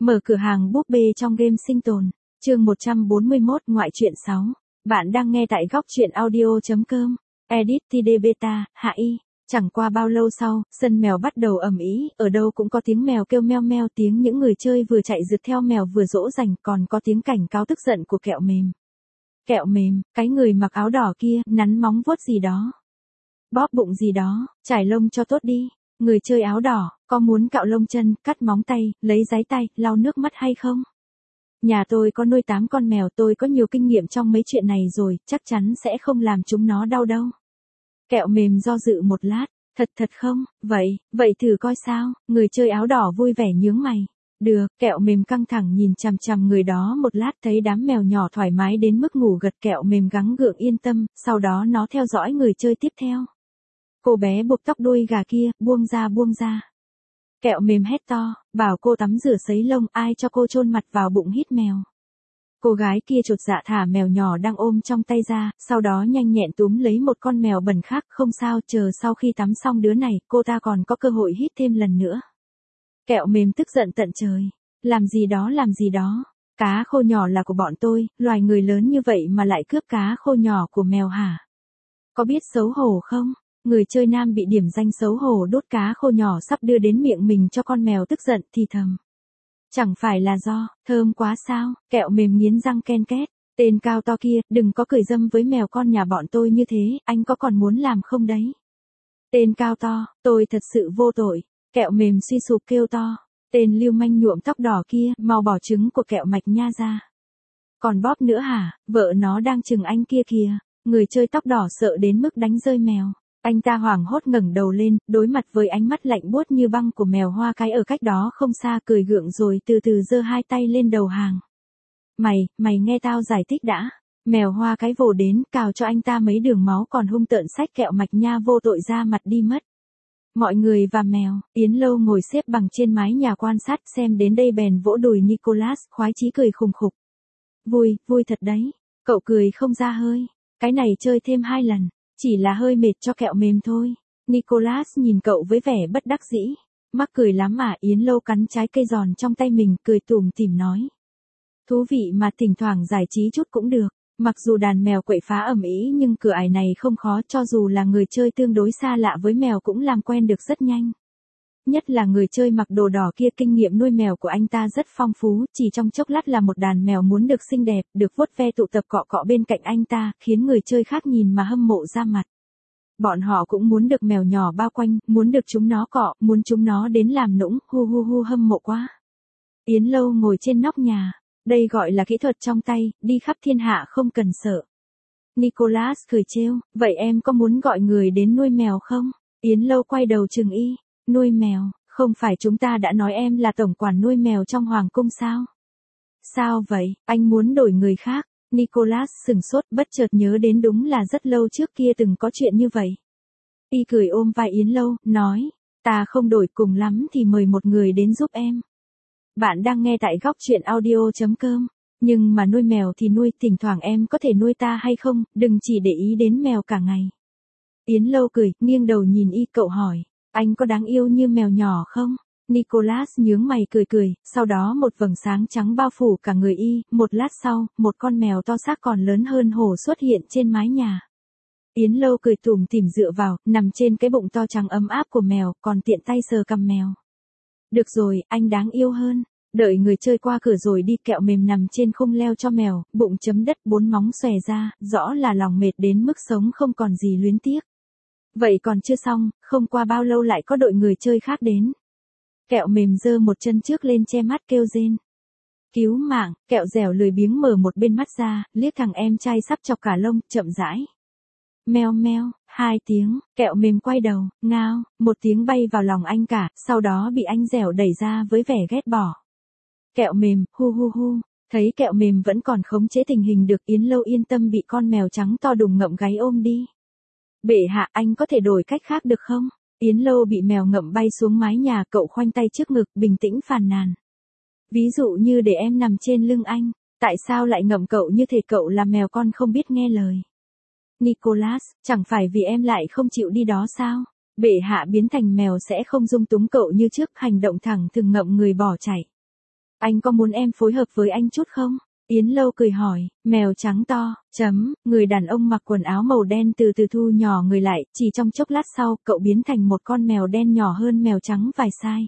Mở cửa hàng búp bê trong game sinh tồn. Chương 141 ngoại truyện 6. Bạn đang nghe tại góc truyện audio.com. Edit TD Beta, hạ y. Chẳng qua bao lâu sau, sân mèo bắt đầu ầm ĩ, ở đâu cũng có tiếng mèo kêu meo meo, tiếng những người chơi vừa chạy rượt theo mèo vừa dỗ dành, còn có tiếng cảnh cáo tức giận của Kẹo Mềm. Kẹo Mềm, cái người mặc áo đỏ kia, nắn móng vuốt gì đó. Bóp bụng gì đó, trải lông cho tốt đi. Người chơi áo đỏ, có muốn cạo lông chân, cắt móng tay, lấy giấy tay, lau nước mắt hay không? Nhà tôi có nuôi 8 con mèo, tôi có nhiều kinh nghiệm trong mấy chuyện này rồi, chắc chắn sẽ không làm chúng nó đau đâu. Kẹo Mềm do dự một lát, thật không, vậy thử coi sao, người chơi áo đỏ vui vẻ nhướng mày. Được, Kẹo Mềm căng thẳng nhìn chằm chằm người đó một lát, thấy đám mèo nhỏ thoải mái đến mức ngủ gật, Kẹo Mềm gắng gượng yên tâm, sau đó nó theo dõi người chơi tiếp theo. Cô bé buộc tóc đuôi gà kia, buông ra. Kẹo Mềm hét to, bảo cô tắm rửa sấy lông, ai cho cô chôn mặt vào bụng hít mèo. Cô gái kia chột dạ thả mèo nhỏ đang ôm trong tay ra, sau đó nhanh nhẹn túm lấy một con mèo bẩn khác, không sao, chờ sau khi tắm xong đứa này, cô ta còn có cơ hội hít thêm lần nữa. Kẹo Mềm tức giận tận trời, làm gì đó, cá khô nhỏ là của bọn tôi, loài người lớn như vậy mà lại cướp cá khô nhỏ của mèo hả? Có biết xấu hổ không? Người chơi nam bị điểm danh xấu hổ đốt cá khô nhỏ sắp đưa đến miệng mình cho con mèo tức giận thì thầm. Chẳng phải là do, thơm quá sao, Kẹo Mềm nghiến răng ken két, tên cao to kia, đừng có cười dâm với mèo con nhà bọn tôi như thế, anh có còn muốn làm không đấy? Tên cao to, tôi thật sự vô tội, Kẹo Mềm suy sụp kêu to, tên lưu manh nhuộm tóc đỏ kia, mau bỏ trứng của Kẹo Mạch Nha ra. Còn bóp nữa hả, vợ nó đang chừng anh kia kìa, người chơi tóc đỏ sợ đến mức đánh rơi mèo. Anh ta hoảng hốt ngẩng đầu lên, đối mặt với ánh mắt lạnh buốt như băng của mèo Hoa Cái ở cách đó không xa, cười gượng rồi từ từ giơ hai tay lên đầu hàng. Mày nghe tao giải thích đã. Mèo Hoa Cái vồ đến, cào cho anh ta mấy đường máu còn hung tợn xách Kẹo Mạch Nha vô tội ra mặt đi mất. Mọi người và mèo, Yến Lâu ngồi xếp bằng trên mái nhà quan sát, xem đến đây bèn vỗ đùi Nicholas, khoái chí cười khùng khục. Vui thật đấy. Cậu cười không ra hơi. Cái này chơi thêm 2 lần. Chỉ là hơi mệt cho Kẹo Mềm thôi. Nicholas nhìn cậu với vẻ bất đắc dĩ. Mắc cười lắm à, Yến Lâu cắn trái cây giòn trong tay mình, cười tủm tỉm nói. Thú vị mà, thỉnh thoảng giải trí chút cũng được. Mặc dù đàn mèo quậy phá ầm ĩ nhưng cửa ải này không khó, cho dù là người chơi tương đối xa lạ với mèo cũng làm quen được rất nhanh. Nhất là người chơi mặc đồ đỏ kia, kinh nghiệm nuôi mèo của anh ta rất phong phú, chỉ trong chốc lát là một đàn mèo muốn được xinh đẹp, được vuốt ve tụ tập cọ cọ bên cạnh anh ta, khiến người chơi khác nhìn mà hâm mộ ra mặt. Bọn họ cũng muốn được mèo nhỏ bao quanh, muốn được chúng nó cọ, muốn chúng nó đến làm nũng, hu hâm mộ quá. Yến Lâu ngồi trên nóc nhà, đây gọi là kỹ thuật trong tay, đi khắp thiên hạ không cần sợ. Nicholas cười trêu, vậy em có muốn gọi người đến nuôi mèo không? Yến Lâu quay đầu chừng y. Nuôi mèo, không phải chúng ta đã nói em là tổng quản nuôi mèo trong hoàng cung sao? Sao vậy, anh muốn đổi người khác? Nicholas sửng sốt, bất chợt nhớ đến đúng là rất lâu trước kia từng có chuyện như vậy. Y cười ôm vai Yến Lâu, nói, ta không đổi, cùng lắm thì mời một người đến giúp em. Bạn đang nghe tại góc truyện audio.com. Nhưng mà nuôi mèo thì nuôi, thỉnh thoảng em có thể nuôi ta hay không, đừng chỉ để ý đến mèo cả ngày. Yến Lâu cười, nghiêng đầu nhìn y, cậu hỏi. Anh có đáng yêu như mèo nhỏ không? Nicholas nhướng mày cười, sau đó một vầng sáng trắng bao phủ cả người y, một lát sau, một con mèo to xác còn lớn hơn hổ xuất hiện trên mái nhà. Yến Lâu cười tủm tỉm dựa vào, nằm trên cái bụng to trắng ấm áp của mèo, còn tiện tay sờ cằm mèo. Được rồi, anh đáng yêu hơn. Đợi người chơi qua cửa rồi đi, Kẹo Mềm nằm trên khung leo cho mèo, bụng chấm đất, 4 móng xòe ra, rõ là lòng mệt đến mức sống không còn gì luyến tiếc. Vậy còn chưa xong, không qua bao lâu lại có đội người chơi khác đến. Kẹo Mềm giơ một chân trước lên che mắt kêu rên. Cứu mạng, Kẹo Dẻo lười biếng mở một bên mắt ra, liếc thằng em trai sắp chọc cả lông, chậm rãi. Meo meo, 2 tiếng, Kẹo Mềm quay đầu, ngao, một tiếng bay vào lòng anh cả, sau đó bị anh Dẻo đẩy ra với vẻ ghét bỏ. Kẹo Mềm, hu, thấy Kẹo Mềm vẫn còn khống chế tình hình được, Yến Lâu yên tâm bị con mèo trắng to đùng ngậm gáy ôm đi. Bệ hạ, anh có thể đổi cách khác được không? Yến Lâu bị mèo ngậm bay xuống mái nhà, cậu khoanh tay trước ngực, bình tĩnh phàn nàn. Ví dụ như để em nằm trên lưng anh, tại sao lại ngậm cậu như thể cậu là mèo con không biết nghe lời? Nicholas, chẳng phải vì em lại không chịu đi đó sao? Bệ hạ biến thành mèo sẽ không dung túng cậu như trước, hành động thẳng thừng ngậm người bỏ chạy. Anh có muốn em phối hợp với anh chút không? Yến Lâu cười hỏi, mèo trắng to, người đàn ông mặc quần áo màu đen từ từ thu nhỏ người lại, chỉ trong chốc lát sau, cậu biến thành một con mèo đen nhỏ hơn mèo trắng vài size.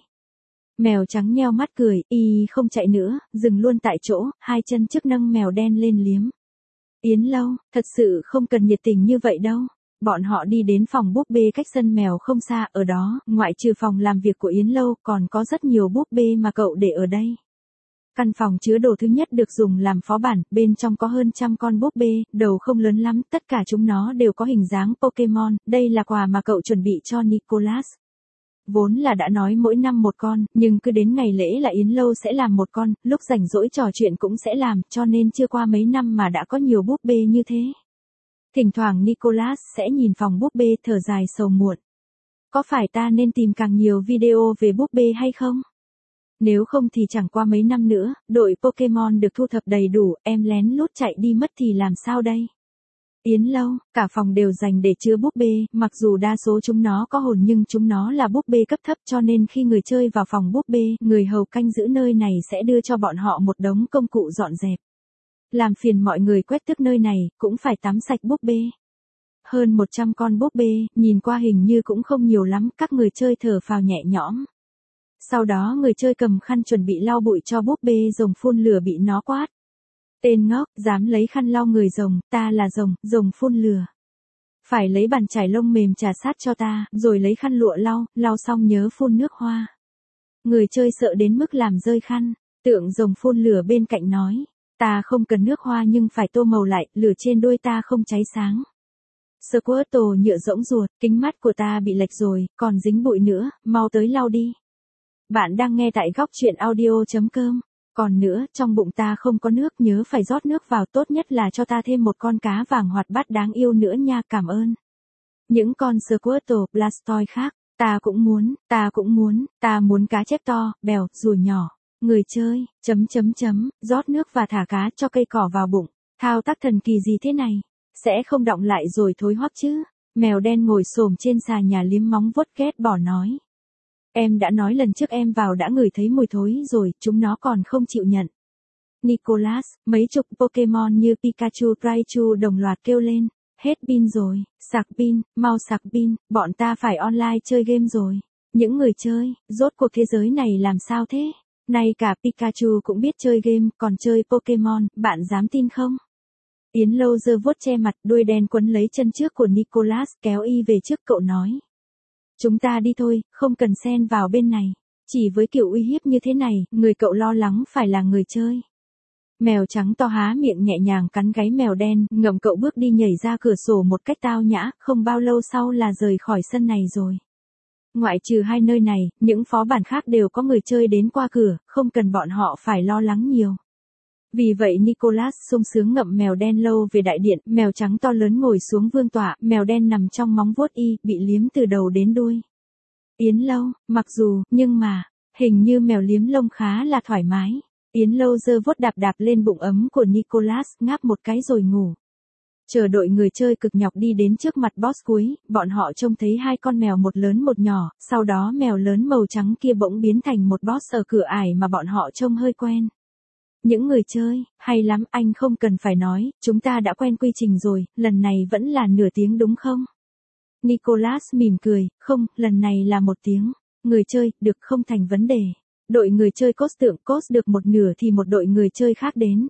Mèo trắng nheo mắt cười, y không chạy nữa, dừng luôn tại chỗ, hai chân trước nâng mèo đen lên liếm. Yến Lâu, thật sự không cần nhiệt tình như vậy đâu. Bọn họ đi đến phòng búp bê cách sân mèo không xa, ở đó, ngoại trừ phòng làm việc của Yến Lâu, còn có rất nhiều búp bê mà cậu để ở đây. Căn phòng chứa đồ thứ nhất được dùng làm phó bản, bên trong có hơn 100 con búp bê, đầu không lớn lắm, tất cả chúng nó đều có hình dáng Pokemon, đây là quà mà cậu chuẩn bị cho Nicholas. Vốn là đã nói mỗi năm một con, nhưng cứ đến ngày lễ là Yến Lâu sẽ làm một con, lúc rảnh rỗi trò chuyện cũng sẽ làm, cho nên chưa qua mấy năm mà đã có nhiều búp bê như thế. Thỉnh thoảng Nicholas sẽ nhìn phòng búp bê thở dài sầu muộn. Có phải ta nên tìm càng nhiều video về búp bê hay không? Nếu không thì chẳng qua mấy năm nữa, đội Pokemon được thu thập đầy đủ, em lén lút chạy đi mất thì làm sao đây? Yến Lâu, cả phòng đều dành để chứa búp bê, mặc dù đa số chúng nó có hồn nhưng chúng nó là búp bê cấp thấp cho nên khi người chơi vào phòng búp bê, người hầu canh giữ nơi này sẽ đưa cho bọn họ một đống công cụ dọn dẹp. Làm phiền mọi người quét tước nơi này, cũng phải tắm sạch búp bê. Hơn 100 con búp bê, nhìn qua hình như cũng không nhiều lắm, các người chơi thở phào nhẹ nhõm. Sau đó người chơi cầm khăn chuẩn bị lau bụi cho búp bê rồng phun lửa bị nó quát. Tên ngốc, dám lấy khăn lau người rồng, ta là rồng, rồng phun lửa. Phải lấy bàn chải lông mềm trà sát cho ta, rồi lấy khăn lụa lau xong nhớ phun nước hoa. Người chơi sợ đến mức làm rơi khăn, tượng rồng phun lửa bên cạnh nói. Ta không cần nước hoa nhưng phải tô màu lại, lửa trên đuôi ta không cháy sáng. Squirtle nhựa rỗng ruột, kính mắt của ta bị lệch rồi, còn dính bụi nữa, mau tới lau đi. Bạn đang nghe tại góc truyện audio.com. Còn nữa, trong bụng ta không có nước, nhớ phải rót nước vào, tốt nhất là cho ta thêm một con cá vàng hoạt bát đáng yêu nữa nha, cảm ơn. Những con Squirtle, Blastoise khác, ta cũng muốn cá chép to, bèo, rùa nhỏ. Người chơi, rót nước và thả cá cho cây cỏ vào bụng. Thao tác thần kỳ gì thế này? Sẽ không đọng lại rồi thối hoắc chứ? Mèo đen ngồi xổm trên xà nhà liếm móng vuốt ghét bỏ nói. Em đã nói lần trước em vào đã ngửi thấy mùi thối rồi, chúng nó còn không chịu nhận. Nicholas, mấy chục Pokemon như Pikachu, Raichu đồng loạt kêu lên. Hết pin rồi, sạc pin, mau sạc pin, bọn ta phải online chơi game rồi. Những người chơi, rốt cuộc thế giới này làm sao thế? Nay cả Pikachu cũng biết chơi game, còn chơi Pokemon, bạn dám tin không? Yến Lâu giơ vuốt che mặt, đuôi đen quấn lấy chân trước của Nicholas, kéo y về trước, cậu nói. Chúng ta đi thôi, không cần xen vào bên này. Chỉ với kiểu uy hiếp như thế này, người cậu lo lắng phải là người chơi. Mèo trắng to há miệng nhẹ nhàng cắn gáy mèo đen, ngậm cậu bước đi nhảy ra cửa sổ một cách tao nhã, không bao lâu sau là rời khỏi sân này rồi. Ngoại trừ hai nơi này, những phó bản khác đều có người chơi đến qua cửa, không cần bọn họ phải lo lắng nhiều. Vì vậy Nicholas sung sướng ngậm mèo đen lâu về đại điện, mèo trắng to lớn ngồi xuống vương tọa, mèo đen nằm trong móng vuốt y, bị liếm từ đầu đến đuôi. Yến Lâu, mặc dù, nhưng mà, hình như mèo liếm lông khá là thoải mái. Yến Lâu giơ vuốt đạp đạp lên bụng ấm của Nicholas, ngáp một cái rồi ngủ. Chờ đội người chơi cực nhọc đi đến trước mặt boss cuối, bọn họ trông thấy hai con mèo một lớn một nhỏ, sau đó mèo lớn màu trắng kia bỗng biến thành một boss ở cửa ải mà bọn họ trông hơi quen. Những người chơi, hay lắm, anh không cần phải nói, chúng ta đã quen quy trình rồi, lần này vẫn là nửa tiếng đúng không? Nicholas mỉm cười, không, lần này là 1 tiếng. Người chơi, được, không thành vấn đề. Đội người chơi cost được một nửa thì một đội người chơi khác đến.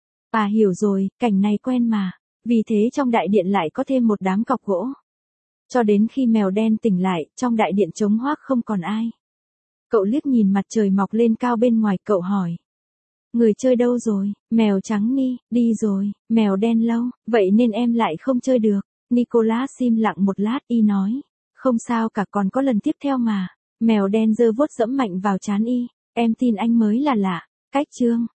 À hiểu rồi, cảnh này quen mà. Vì thế trong đại điện lại có thêm một đám cọc gỗ. Cho đến khi mèo đen tỉnh lại, trong đại điện trống hoác không còn ai. Cậu liếc nhìn mặt trời mọc lên cao bên ngoài, cậu hỏi. Người chơi đâu rồi? Mèo trắng đi rồi, mèo đen Lâu, vậy nên em lại không chơi được. Nicholas im lặng một lát, y nói. Không sao cả, còn có lần tiếp theo mà. Mèo đen giơ vuốt dẫm mạnh vào trán y. Em tin anh mới là lạ. Cách chương.